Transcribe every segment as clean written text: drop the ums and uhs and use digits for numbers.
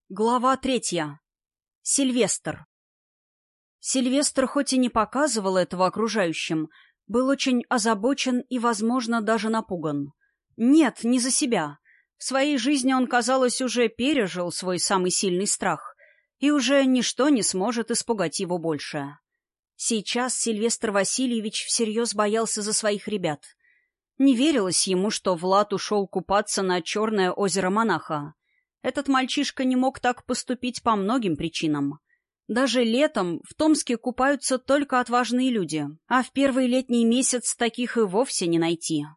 Глава 3. Сильвестр. Сильвестр хоть и не показывал этого окружающим, был очень озабочен и, возможно, даже напуган. Нет, не за себя. В своей жизни он, казалось, уже пережил свой самый сильный страх, и уже ничто не сможет испугать его больше. Сейчас Сильвестр Васильевич всерьез боялся за своих ребят. Не верилось ему, что Влад ушел купаться на Черное озеро Монаха. Этот мальчишка не мог так поступить по многим причинам. Даже летом в Томске купаются только отважные люди, а в первый летний месяц таких и вовсе не найти.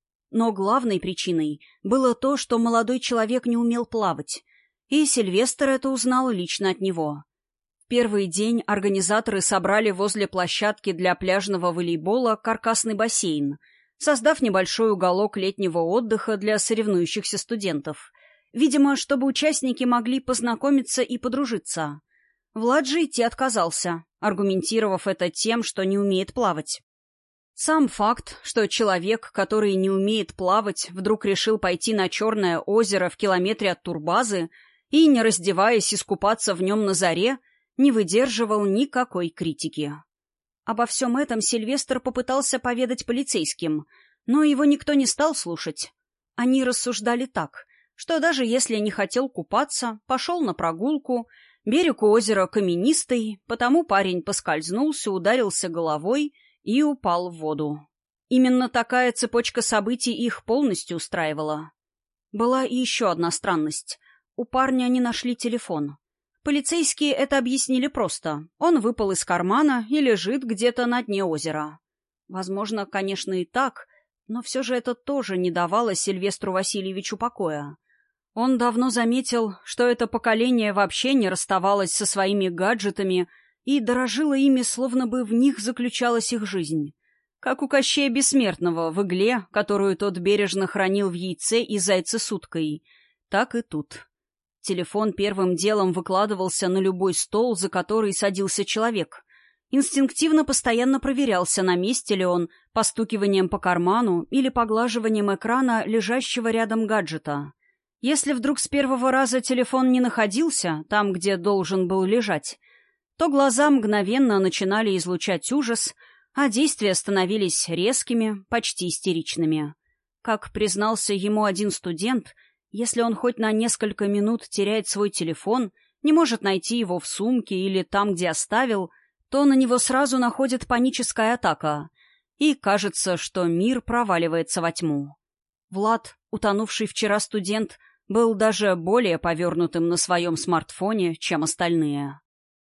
Но главной причиной было то, что молодой человек не умел плавать, и Сильвестр это узнал лично от него. В первый день организаторы собрали возле площадки для пляжного волейбола каркасный бассейн, создав небольшой уголок летнего отдыха для соревнующихся студентов, видимо, чтобы участники могли познакомиться и подружиться. Влад же идти отказался, аргументировав это тем, что не умеет плавать. Сам факт, что человек, который не умеет плавать, вдруг решил пойти на Черное озеро в километре от турбазы и, не раздеваясь, искупаться в нем на заре, не выдерживал никакой критики. Обо всем этом Сильвестр попытался поведать полицейским, но его никто не стал слушать. Они рассуждали так, что даже если не хотел купаться, пошел на прогулку, берег у озера каменистый, потому парень поскользнулся, ударился головой и упал в воду. Именно такая цепочка событий их полностью устраивала. Была и еще одна странность. У парня не нашли телефон. Полицейские это объяснили просто. Он выпал из кармана и лежит где-то на дне озера. Возможно, конечно, и так, но все же это тоже не давало Сильвестру Васильевичу покоя. Он давно заметил, что это поколение вообще не расставалось со своими гаджетами и дорожило ими, словно бы в них заключалась их жизнь. Как у Кощея Бессмертного в игле, которую тот бережно хранил в яйце и зайце с уткой, так и тут. Телефон первым делом выкладывался на любой стол, за который садился человек. Инстинктивно постоянно проверялся, на месте ли он, постукиванием по карману или поглаживанием экрана лежащего рядом гаджета. Если вдруг с первого раза телефон не находился там, где должен был лежать, то глаза мгновенно начинали излучать ужас, а действия становились резкими, почти истеричными. Как признался ему один студент, если он хоть на несколько минут теряет свой телефон, не может найти его в сумке или там, где оставил, то на него сразу находит паническая атака, и кажется, что мир проваливается во тьму. Влад, утонувший вчера студент, был даже более повернутым на своем смартфоне, чем остальные.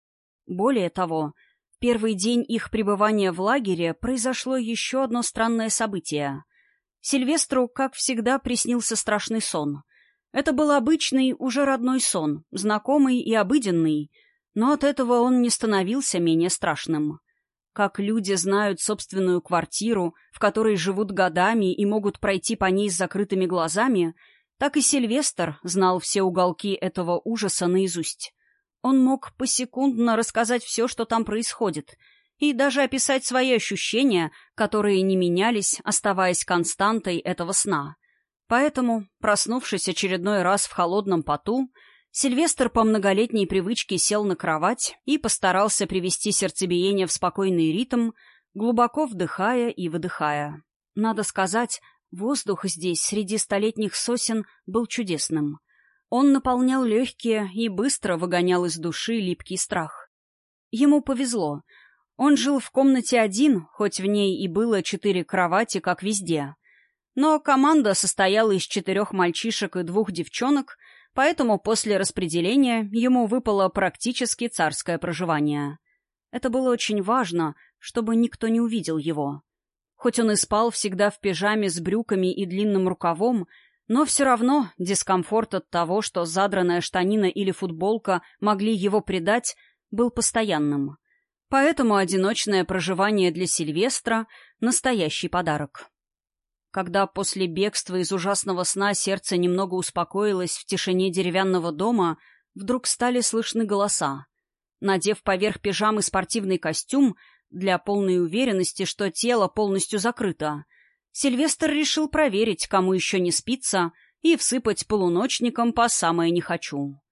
Более того, в первый день их пребывания в лагере произошло еще одно странное событие. Сильвестру, как всегда, приснился страшный сон. Это был обычный, уже родной сон, знакомый и обыденный, но от этого он не становился менее страшным. Как люди знают собственную квартиру, в которой живут годами и могут пройти по ней с закрытыми глазами, так и Сильвестр знал все уголки этого ужаса наизусть. Он мог посекундно рассказать все, что там происходит, и даже описать свои ощущения, которые не менялись, оставаясь константой этого сна. Поэтому, проснувшись очередной раз в холодном поту, Сильвестр по многолетней привычке сел на кровать и постарался привести сердцебиение в спокойный ритм, глубоко вдыхая и выдыхая. Надо сказать, воздух здесь, среди столетних сосен, был чудесным. Он наполнял легкие и быстро выгонял из души липкий страх. Ему повезло. Он жил в комнате один, хоть в ней и было 4 кровати, как везде. Но команда состояла из 4 мальчишек и 2 девчонок, поэтому после распределения ему выпало практически царское проживание. Это было очень важно, чтобы никто не увидел его. Хоть он и спал всегда в пижаме с брюками и длинным рукавом, но все равно дискомфорт от того, что задранная штанина или футболка могли его предать, был постоянным. Поэтому одиночное проживание для Сильвестра — настоящий подарок. Когда после бегства из ужасного сна сердце немного успокоилось в тишине деревянного дома, вдруг стали слышны голоса. Надев поверх пижамы спортивный костюм, для полной уверенности, что тело полностью закрыто, Сильвестр решил проверить, кому еще не спится, и всыпать полуночникам по самое не хочу.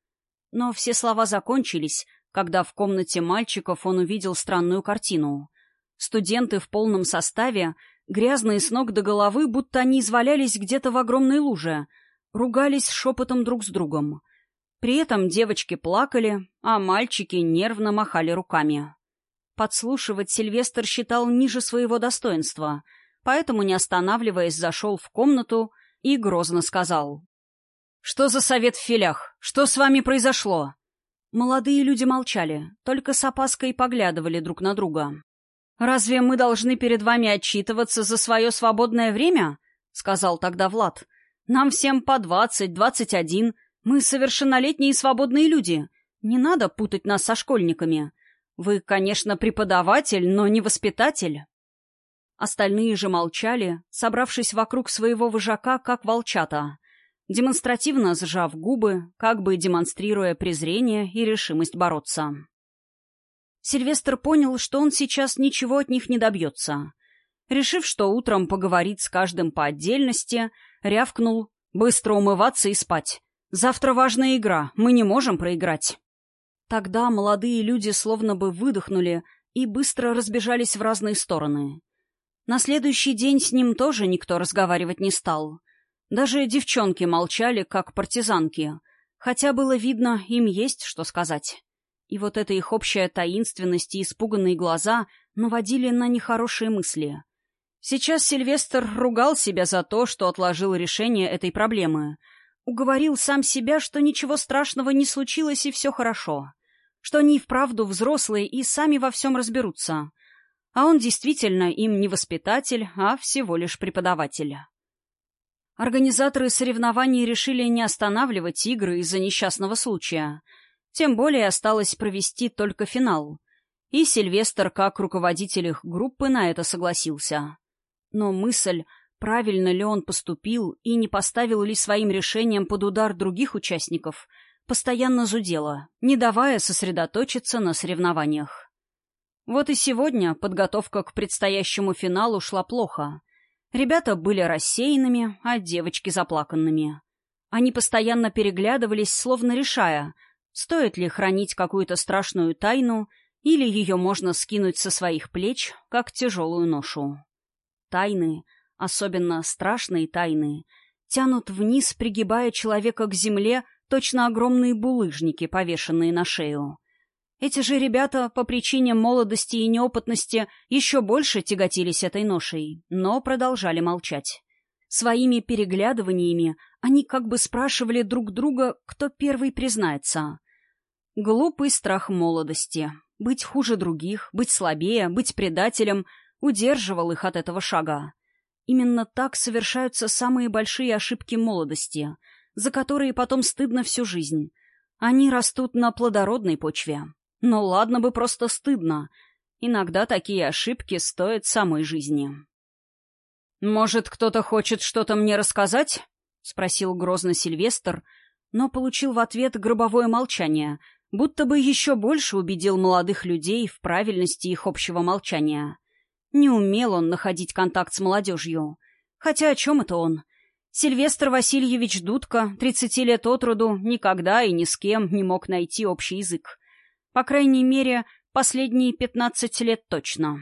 Но все слова закончились, когда в комнате мальчиков он увидел странную картину. Студенты в полном составе, грязные с ног до головы, будто они извалялись где-то в огромной луже, ругались шепотом друг с другом. При этом девочки плакали, а мальчики нервно махали руками. Подслушивать Сильвестр считал ниже своего достоинства, поэтому, не останавливаясь, зашел в комнату и грозно сказал: «Что за совет в филях? Что с вами произошло?» Молодые люди молчали, только с опаской поглядывали друг на друга. «Разве мы должны перед вами отчитываться за свое свободное время?» — сказал тогда Влад. «Нам всем по 20, 21. Мы совершеннолетние и свободные люди. Не надо путать нас со школьниками. Вы, конечно, преподаватель, но не воспитатель». Остальные же молчали, собравшись вокруг своего вожака, как волчата, демонстративно сжав губы, как бы демонстрируя презрение и решимость бороться. Сильвестр понял, что он сейчас ничего от них не добьется. Решив, что утром поговорит с каждым по отдельности, рявкнул: «Быстро умываться и спать. Завтра важная игра, мы не можем проиграть». Тогда молодые люди словно бы выдохнули и быстро разбежались в разные стороны. На следующий день с ним тоже никто разговаривать не стал. Даже девчонки молчали, как партизанки, хотя было видно, им есть что сказать. И вот эта их общая таинственность и испуганные глаза наводили на нехорошие мысли. Сейчас Сильвестр ругал себя за то, что отложил решение этой проблемы. Уговорил сам себя, что ничего страшного не случилось и все хорошо. Что они и вправду взрослые и сами во всем разберутся. А он действительно им не воспитатель, а всего лишь преподаватель. Организаторы соревнований решили не останавливать игры из-за несчастного случая. Тем более осталось провести только финал. И Сильвестр, как руководитель их группы, на это согласился. Но мысль, правильно ли он поступил и не поставил ли своим решением под удар других участников, постоянно зудела, не давая сосредоточиться на соревнованиях. Вот и сегодня подготовка к предстоящему финалу шла плохо. Ребята были рассеянными, а девочки заплаканными. Они постоянно переглядывались, словно решая, стоит ли хранить какую-то страшную тайну или ее можно скинуть со своих плеч, как тяжелую ношу. Тайны, особенно страшные тайны, тянут вниз, пригибая человека к земле, точно огромные булыжники, повешенные на шею. Эти же ребята по причине молодости и неопытности еще больше тяготились этой ношей, но продолжали молчать. Своими переглядываниями они как бы спрашивали друг друга, кто первый признается. Глупый страх молодости. Быть хуже других, быть слабее, быть предателем удерживал их от этого шага. Именно так совершаются самые большие ошибки молодости, за которые потом стыдно всю жизнь. Они растут на плодородной почве. Но ладно бы просто стыдно. Иногда такие ошибки стоят самой жизни. «Может, кто-то хочет что-то мне рассказать?» — спросил грозно Сильвестр, но получил в ответ гробовое молчание, будто бы еще больше убедил молодых людей в правильности их общего молчания. Не умел он находить контакт с молодежью. Хотя о чем это он? Сильвестр Васильевич Дудко, 30 лет от роду, никогда и ни с кем не мог найти общий язык. По крайней мере, последние 15 лет точно.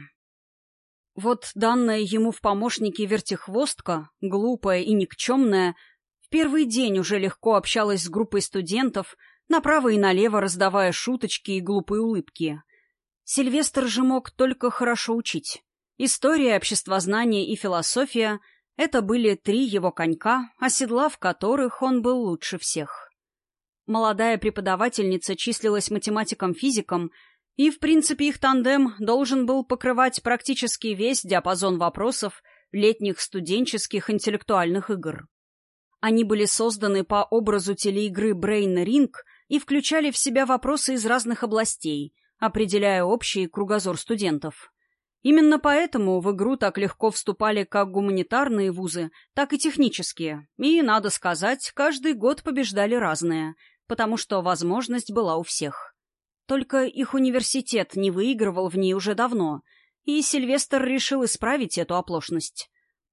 Вот данная ему в помощники вертихвостка, глупая и никчемная, в первый день уже легко общалась с группой студентов, направо и налево раздавая шуточки и глупые улыбки. Сильвестр же мог только хорошо учить. История, обществознание и философия — это были 3 его конька, оседлав которых он был лучше всех. Молодая преподавательница числилась математиком-физиком, и, в принципе, их тандем должен был покрывать практически весь диапазон вопросов летних студенческих интеллектуальных игр. Они были созданы по образу телеигры Brain Ring и включали в себя вопросы из разных областей, определяя общий кругозор студентов. Именно поэтому в игру так легко вступали как гуманитарные вузы, так и технические, и, надо сказать, каждый год побеждали разные, потому что возможность была у всех. Только их университет не выигрывал в ней уже давно, и Сильвестр решил исправить эту оплошность.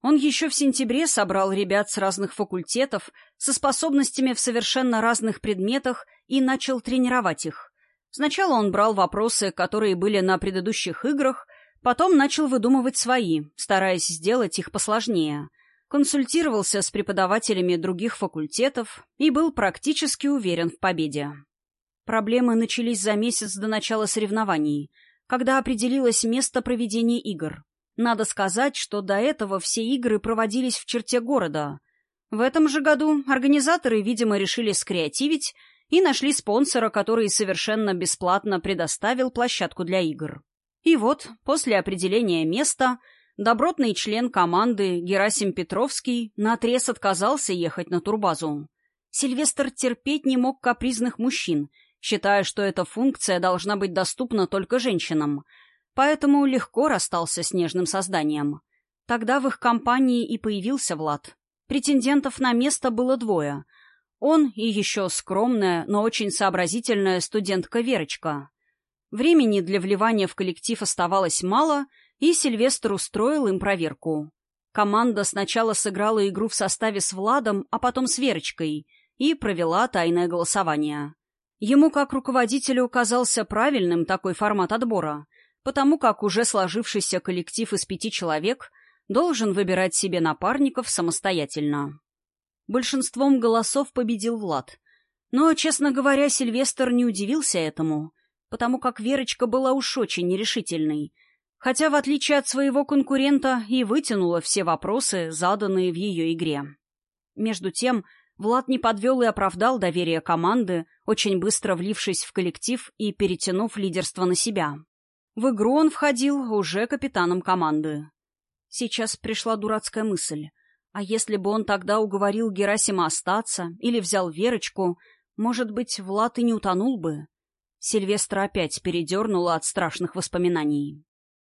Он еще в сентябре собрал ребят с разных факультетов со способностями в совершенно разных предметах и начал тренировать их. Сначала он брал вопросы, которые были на предыдущих играх, потом начал выдумывать свои, стараясь сделать их посложнее. Консультировался с преподавателями других факультетов и был практически уверен в победе. Проблемы начались за месяц до начала соревнований, когда определилось место проведения игр. Надо сказать, что до этого все игры проводились в черте города. В этом же году организаторы, видимо, решили скреативить и нашли спонсора, который совершенно бесплатно предоставил площадку для игр. И вот, после определения места, добротный член команды Герасим Петровский наотрез отказался ехать на турбазу. Сильвестр терпеть не мог капризных мужчин, считая, что эта функция должна быть доступна только женщинам, поэтому легко расстался с нежным созданием. Тогда в их компании и появился Влад. Претендентов на место было двое. Он и еще скромная, но очень сообразительная студентка Верочка. Времени для вливания в коллектив оставалось мало, и Сильвестр устроил им проверку. Команда сначала сыграла игру в составе с Владом, а потом с Верочкой, и провела тайное голосование. Ему, как руководителю, казался правильным такой формат отбора, потому как уже сложившийся коллектив из 5 человек должен выбирать себе напарников самостоятельно. Большинством голосов победил Влад. Но, честно говоря, Сильвестр не удивился этому, потому как Верочка была уж очень нерешительной, хотя, в отличие от своего конкурента, и вытянула все вопросы, заданные в ее игре. Между тем, Влад не подвел и оправдал доверие команды, очень быстро влившись в коллектив и перетянув лидерство на себя. В игру он входил уже капитаном команды. Сейчас пришла дурацкая мысль. А если бы он тогда уговорил Герасима остаться или взял Верочку, может быть, Влад и не утонул бы? Сильвестра опять передернуло от страшных воспоминаний.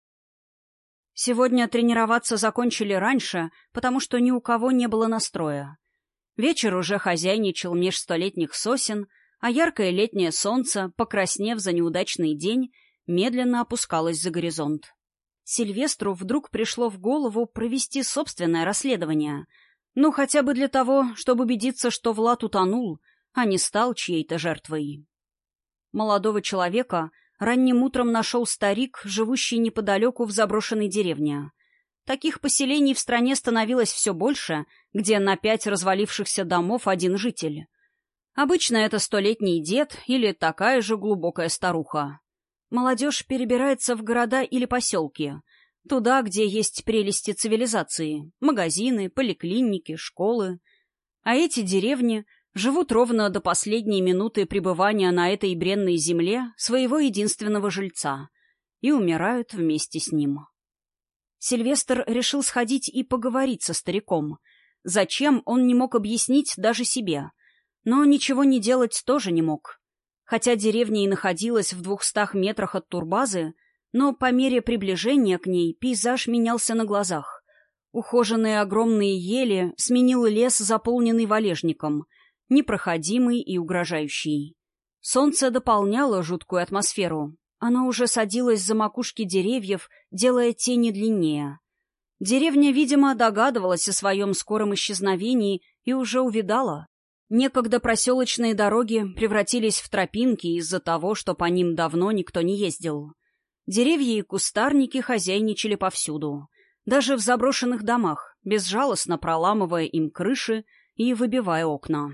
Сегодня тренироваться закончили раньше, потому что ни у кого не было настроя. Вечер уже хозяйничал меж столетних сосен, а яркое летнее солнце, покраснев за неудачный день, медленно опускалось за горизонт. Сильвестру вдруг пришло в голову провести собственное расследование. Ну, хотя бы для того, чтобы убедиться, что Влад утонул, а не стал чьей-то жертвой. Молодого человека ранним утром нашел старик, живущий неподалеку в заброшенной деревне. Таких поселений в стране становилось все больше, где на 5 развалившихся домов один житель. Обычно это 100-летний дед или такая же глубокая старуха. Молодежь перебирается в города или поселки, туда, где есть прелести цивилизации, магазины, поликлиники, школы. А эти деревни живут ровно до последней минуты пребывания на этой бренной земле своего единственного жильца и умирают вместе с ним. Сильвестр решил сходить и поговорить со стариком. Зачем, он не мог объяснить даже себе, но ничего не делать тоже не мог. Хотя деревня и находилась в 200 метрах от турбазы, но по мере приближения к ней пейзаж менялся на глазах. Ухоженные огромные ели сменил лес, заполненный валежником, непроходимый и угрожающий. Солнце дополняло жуткую атмосферу. Оно уже садилось за макушки деревьев, делая тени длиннее. Деревня, видимо, догадывалась о своем скором исчезновении и уже увидала. Некогда проселочные дороги превратились в тропинки из-за того, что по ним давно никто не ездил. Деревья и кустарники хозяйничали повсюду, даже в заброшенных домах, безжалостно проламывая им крыши и выбивая окна.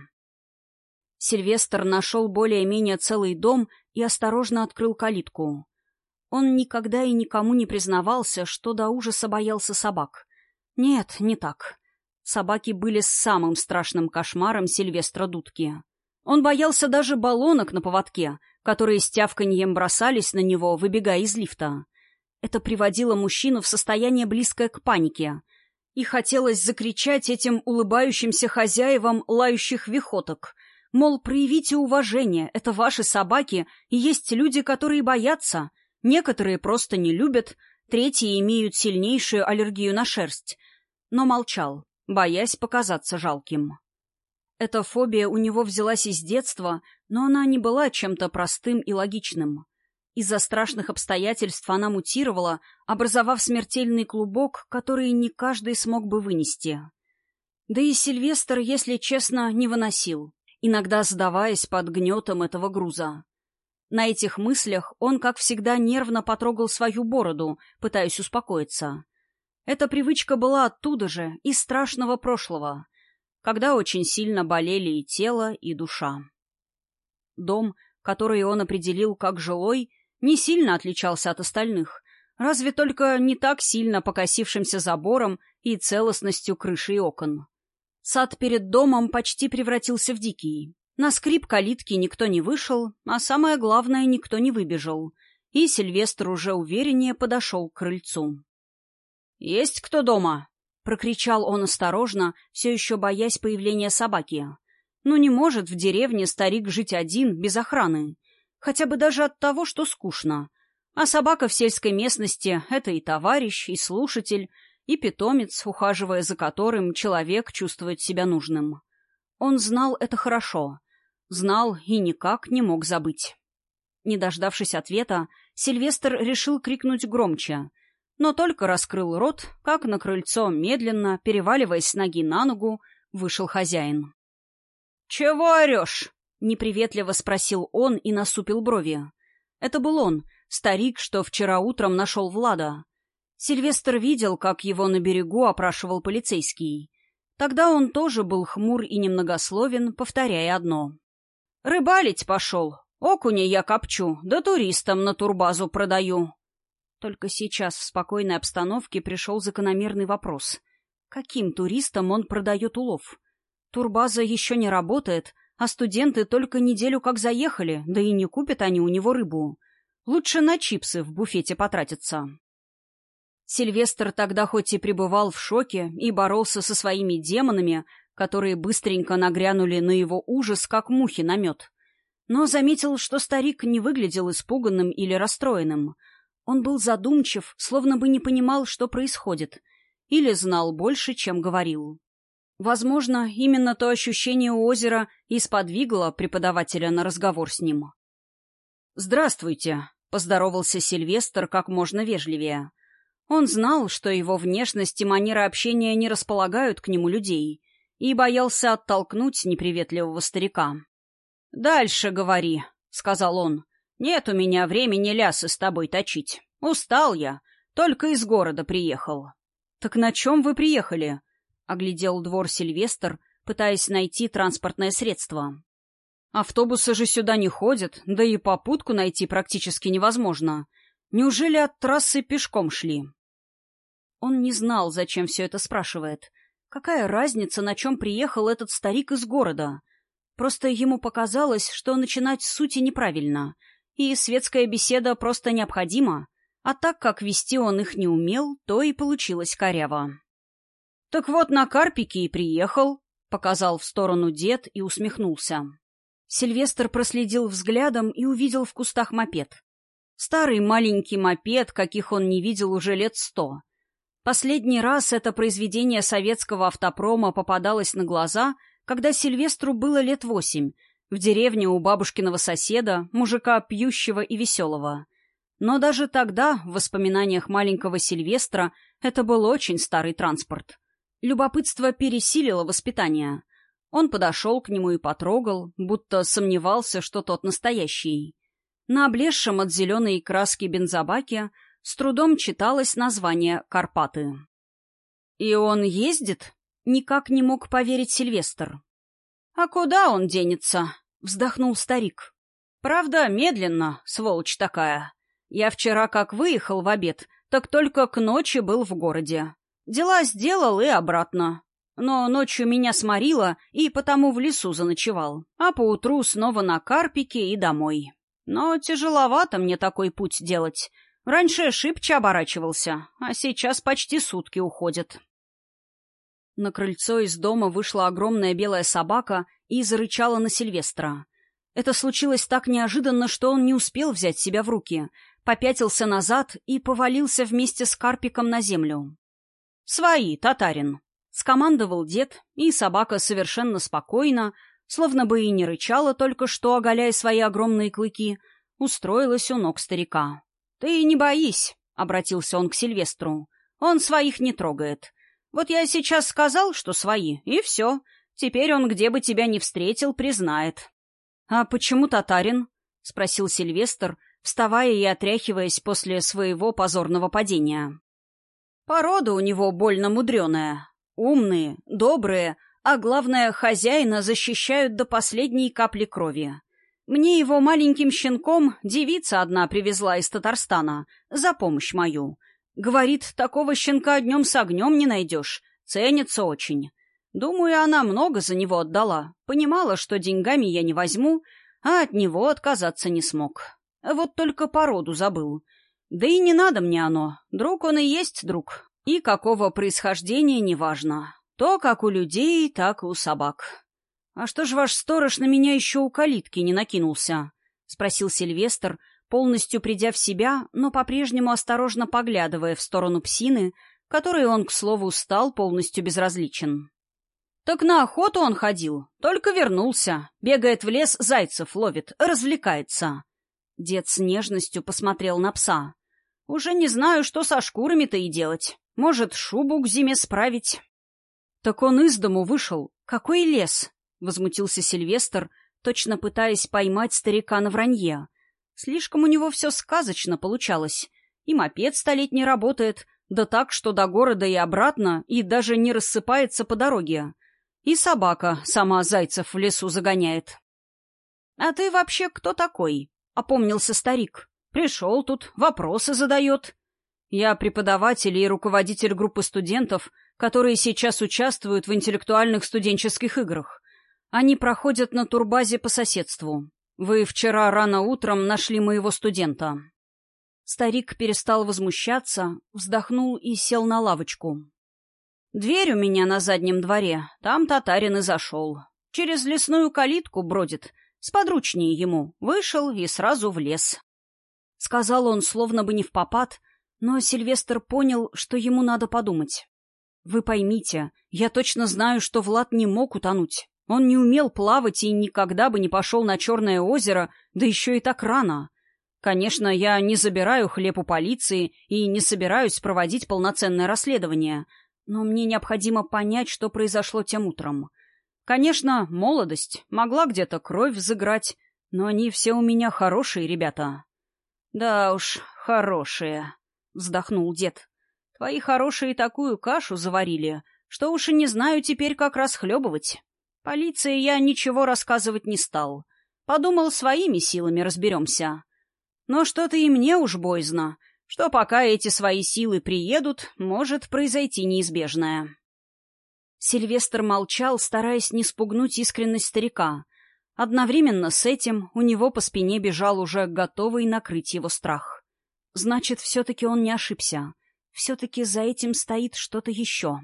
Сильвестр нашел более-менее целый дом и осторожно открыл калитку. Он никогда и никому не признавался, что до ужаса боялся собак. Нет, не так. Собаки были самым страшным кошмаром Сильвестра Дудки. Он боялся даже баллонок на поводке, которые с тявканьем бросались на него, выбегая из лифта. Это приводило мужчину в состояние, близкое к панике. И хотелось закричать этим улыбающимся хозяевам лающих вехоток. Мол, проявите уважение, это ваши собаки, и есть люди, которые боятся. Некоторые просто не любят, третьи имеют сильнейшую аллергию на шерсть. Но молчал, боясь показаться жалким. Эта фобия у него взялась из детства, но она не была чем-то простым и логичным. Из-за страшных обстоятельств она мутировала, образовав смертельный клубок, который не каждый смог бы вынести. Да и Сильвестр, если честно, не выносил, иногда сдаваясь под гнетом этого груза. На этих мыслях он, как всегда, нервно потрогал свою бороду, пытаясь успокоиться. Эта привычка была оттуда же, из страшного прошлого, когда очень сильно болели и тело, и душа. Дом, который он определил как жилой, не сильно отличался от остальных, разве только не так сильно покосившимся забором и целостностью крыши и окон. Сад перед домом почти превратился в дикий. На скрип калитки никто не вышел, а самое главное, никто не выбежал, и Сильвестр уже увереннее подошел к крыльцу. «Есть кто дома?» — прокричал он осторожно, все еще боясь появления собаки. «Ну не может в деревне старик жить один, без охраны. Хотя бы даже от того, что скучно. А собака в сельской местности — это и товарищ, и слушатель, и питомец, ухаживая за которым человек чувствует себя нужным. Он знал это хорошо. Знал и никак не мог забыть». Не дождавшись ответа, Сильвестр решил крикнуть громче, но только раскрыл рот, как на крыльцо, медленно, переваливаясь с ноги на ногу, вышел хозяин. «Чего орешь?» — неприветливо спросил он и насупил брови. Это был он, старик, что вчера утром нашел Влада. Сильвестр видел, как его на берегу опрашивал полицейский. Тогда он тоже был хмур и немногословен, повторяя одно. «Рыбалить пошел. Окуня я копчу, да туристам на турбазу продаю». Только сейчас в спокойной обстановке пришел закономерный вопрос. Каким туристам он продает улов? Турбаза еще не работает, а студенты только неделю как заехали, да и не купят они у него рыбу. Лучше на чипсы в буфете потратятся. Сильвестр тогда хоть и пребывал в шоке и боролся со своими демонами, которые быстренько нагрянули на его ужас, как мухи на мед, но заметил, что старик не выглядел испуганным или расстроенным. Он был задумчив, словно бы не понимал, что происходит, или знал больше, чем говорил. Возможно, именно то ощущение у озера и сподвигло преподавателя на разговор с ним. «Здравствуйте», — поздоровался Сильвестр как можно вежливее. Он знал, что его внешность и манера общения не располагают к нему людей, и боялся оттолкнуть неприветливого старика. «Дальше говори», — сказал он. «Нет у меня времени лясы с тобой точить. Устал я, только из города приехал». «Так на чем вы приехали?» — оглядел двор Сильвестр, пытаясь найти транспортное средство. «Автобусы же сюда не ходят, да и попутку найти практически невозможно. Неужели от трассы пешком шли?» Он не знал, зачем все это спрашивает. Какая разница, на чем приехал этот старик из города? Просто ему показалось, что начинать с сути неправильно, и светская беседа просто необходима, а так как вести он их не умел, то и получилось коряво. «Так вот на Карпике и приехал», — показал в сторону дед и усмехнулся. Сильвестр проследил взглядом и увидел в кустах мопед. Старый маленький мопед, каких он не видел уже лет 100. Последний раз это произведение советского автопрома попадалось на глаза, когда Сильвестру было лет 8, в деревне у бабушкиного соседа, мужика пьющего и веселого. Но даже тогда, в воспоминаниях маленького Сильвестра, это был очень старый транспорт. Любопытство пересилило воспитание. Он подошел к нему и потрогал, будто сомневался, что тот настоящий. На облезшем от зеленой краски бензобаке с трудом читалось название «Карпаты». «И он ездит?» — никак не мог поверить Сильвестр. «А куда он денется?» — вздохнул старик. «Правда, медленно, сволочь такая. Я вчера как выехал в обед, так только к ночи был в городе. Дела сделал и обратно. Но ночью меня сморило, и потому в лесу заночевал, а поутру снова на Карпике и домой. Но тяжеловато мне такой путь делать. Раньше шибче оборачивался, а сейчас почти сутки уходят». На крыльцо из дома вышла огромная белая собака и зарычала на Сильвестра. Это случилось так неожиданно, что он не успел взять себя в руки, попятился назад и повалился вместе с Карпиком на землю. «Свои, татарин!» — скомандовал дед, и собака совершенно спокойно, словно бы и не рычала только что, оголяя свои огромные клыки, устроилась у ног старика. «Ты не боись», — обратился он к Сильвестру. «Он своих не трогает. Вот я сейчас сказал, что свои, и все. Теперь он, где бы тебя ни встретил, признает». «А почему татарин?» — спросил Сильвестр, вставая и отряхиваясь после своего позорного падения. «Порода у него больно мудреная. Умные, добрые, а главное, хозяина защищают до последней капли крови. Мне его маленьким щенком девица одна привезла из Татарстана за помощь мою. Говорит, такого щенка днем с огнем не найдешь, ценится очень. Думаю, она много за него отдала, понимала, что деньгами я не возьму, а от него отказаться не смог. Вот только породу забыл. Да и не надо мне оно, друг он и есть друг, и какого происхождения неважно. То как у людей, так и у собак». «А что ж ваш сторож на меня еще у калитки не накинулся?» — спросил Сильвестр, полностью придя в себя, но по-прежнему осторожно поглядывая в сторону псины, которой он, к слову, стал полностью безразличен. «Так на охоту он ходил, только вернулся, бегает в лес, зайцев ловит, развлекается». Дед с нежностью посмотрел на пса. «Уже не знаю, что со шкурами-то и делать. Может, шубу к зиме справить?» «Так он из дому вышел. Какой лес?» — возмутился Сильвестр, точно пытаясь поймать старика на вранье. Слишком у него все сказочно получалось. И мопед столетний работает, да так, что до города и обратно, и даже не рассыпается по дороге. И собака сама зайцев в лесу загоняет. «А ты вообще кто такой?» — опомнился старик. «Пришел тут, вопросы задает». «Я преподаватель и руководитель группы студентов, которые сейчас участвуют в интеллектуальных студенческих играх. Они проходят на турбазе по соседству. Вы вчера рано утром нашли моего студента». Старик перестал возмущаться, вздохнул и сел на лавочку. «Дверь у меня на заднем дворе, там татарин и зашел. Через лесную калитку бродит, сподручнее ему, вышел и сразу в лес». Сказал он, словно бы не впопад, но Сильвестр понял, что ему надо подумать. «Вы поймите, я точно знаю, что Влад не мог утонуть. Он не умел плавать и никогда бы не пошел на Черное озеро, да еще и так рано. Конечно, я не забираю хлеб у полиции и не собираюсь проводить полноценное расследование, но мне необходимо понять, что произошло тем утром. Конечно, молодость, могла где-то кровь взыграть, но они все у меня хорошие ребята». «Да уж, хорошие», — вздохнул дед. «Твои хорошие такую кашу заварили, что уж и не знаю теперь, как расхлебывать. Полиции я ничего рассказывать не стал. Подумал, своими силами разберемся. Но что-то и мне уж боязно, что пока эти свои силы приедут, может произойти неизбежное». Сильвестр молчал, стараясь не спугнуть искренность старика. Одновременно с этим у него по спине бежал уже готовый накрыть его страх. Значит, все-таки он не ошибся. Все-таки за этим стоит что-то еще.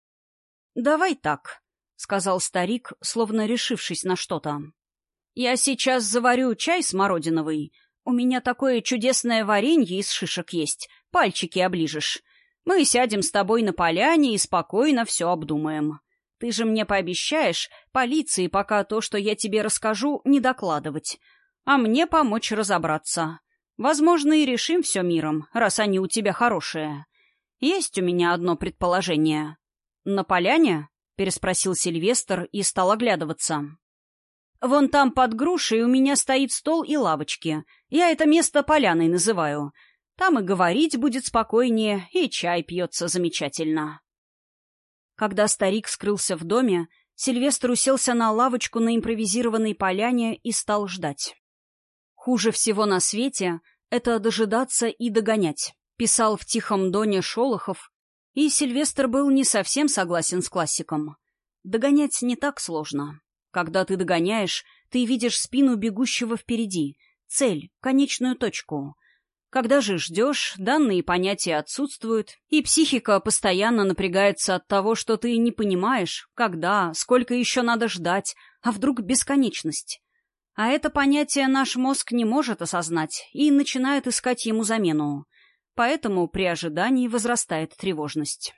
«Давай так», — сказал старик, словно решившись на что-то. «Я сейчас заварю чай смородиновый. У меня такое чудесное варенье из шишек есть, пальчики оближешь. Мы сядем с тобой на поляне и спокойно все обдумаем. Ты же мне пообещаешь полиции пока то, что я тебе расскажу, не докладывать, а мне помочь разобраться. Возможно, и решим все миром, раз они у тебя хорошие. Есть у меня одно предположение». «На поляне?» — переспросил Сильвестр и стал оглядываться. «Вон там под грушей у меня стоит стол и лавочки. Я это место поляной называю. Там и говорить будет спокойнее, и чай пьется замечательно». Когда старик скрылся в доме, Сильвестр уселся на лавочку на импровизированной поляне и стал ждать. «Хуже всего на свете — это дожидаться и догонять», — писал в «Тихом доне» Шолохов, и Сильвестр был не совсем согласен с классиком. Догонять не так сложно. Когда ты догоняешь, ты видишь спину бегущего впереди, цель, конечную точку. Когда же ждешь, данные понятия отсутствуют, и психика постоянно напрягается от того, что ты не понимаешь, когда, сколько еще надо ждать, а вдруг бесконечность. А это понятие наш мозг не может осознать и начинает искать ему замену. Поэтому при ожидании возрастает тревожность.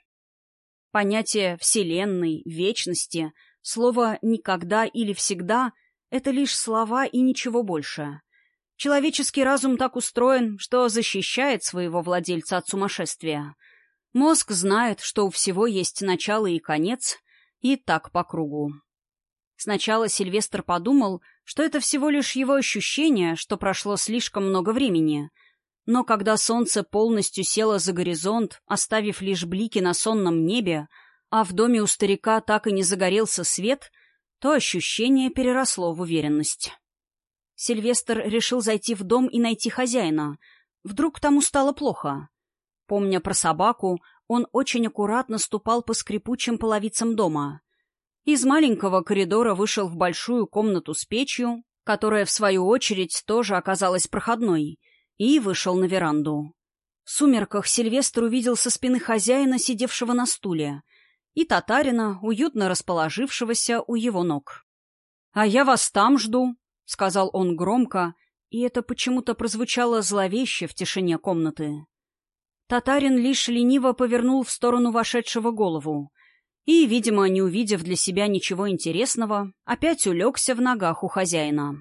Понятие Вселенной, вечности, слово «никогда» или «всегда» — это лишь слова и ничего больше. Человеческий разум так устроен, что защищает своего владельца от сумасшествия. Мозг знает, что у всего есть начало и конец, и так по кругу. Сначала Сильвестр подумал, что это всего лишь его ощущение, что прошло слишком много времени. Но когда солнце полностью село за горизонт, оставив лишь блики на сонном небе, а в доме у старика так и не загорелся свет, то ощущение переросло в уверенность. Сильвестр решил зайти в дом и найти хозяина. Вдруг тому стало плохо. Помня про собаку, он очень аккуратно ступал по скрипучим половицам дома. Из маленького коридора вышел в большую комнату с печью, которая, в свою очередь, тоже оказалась проходной, и вышел на веранду. В сумерках Сильвестр увидел со спины хозяина, сидевшего на стуле, и татарина, уютно расположившегося у его ног. «А я вас там жду», — сказал он громко, и это почему-то прозвучало зловеще в тишине комнаты. Татарин лишь лениво повернул в сторону вошедшего голову и, видимо, не увидев для себя ничего интересного, опять улегся в ногах у хозяина.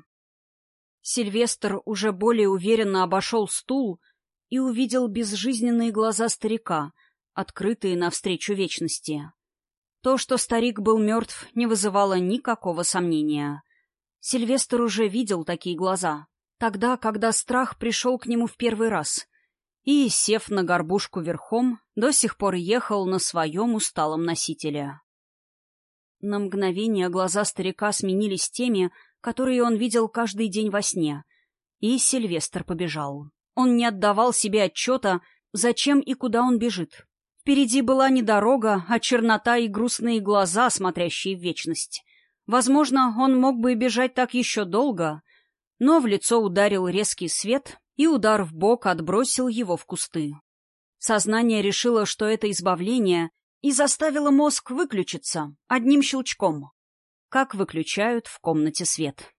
Сильвестр уже более уверенно обошел стул и увидел безжизненные глаза старика, открытые навстречу вечности. То, что старик был мертв, не вызывало никакого сомнения. Сильвестр уже видел такие глаза, тогда, когда страх пришел к нему в первый раз, и, сев на горбушку верхом, до сих пор ехал на своем усталом носителе. На мгновение глаза старика сменились теми, которые он видел каждый день во сне, и Сильвестр побежал. Он не отдавал себе отчета, зачем и куда он бежит. Впереди была не дорога, а чернота и грустные глаза, смотрящие в вечность. Возможно, он мог бы бежать так еще долго, но в лицо ударил резкий свет, и удар в бок отбросил его в кусты. Сознание решило, что это избавление, и заставило мозг выключиться одним щелчком, как выключают в комнате свет.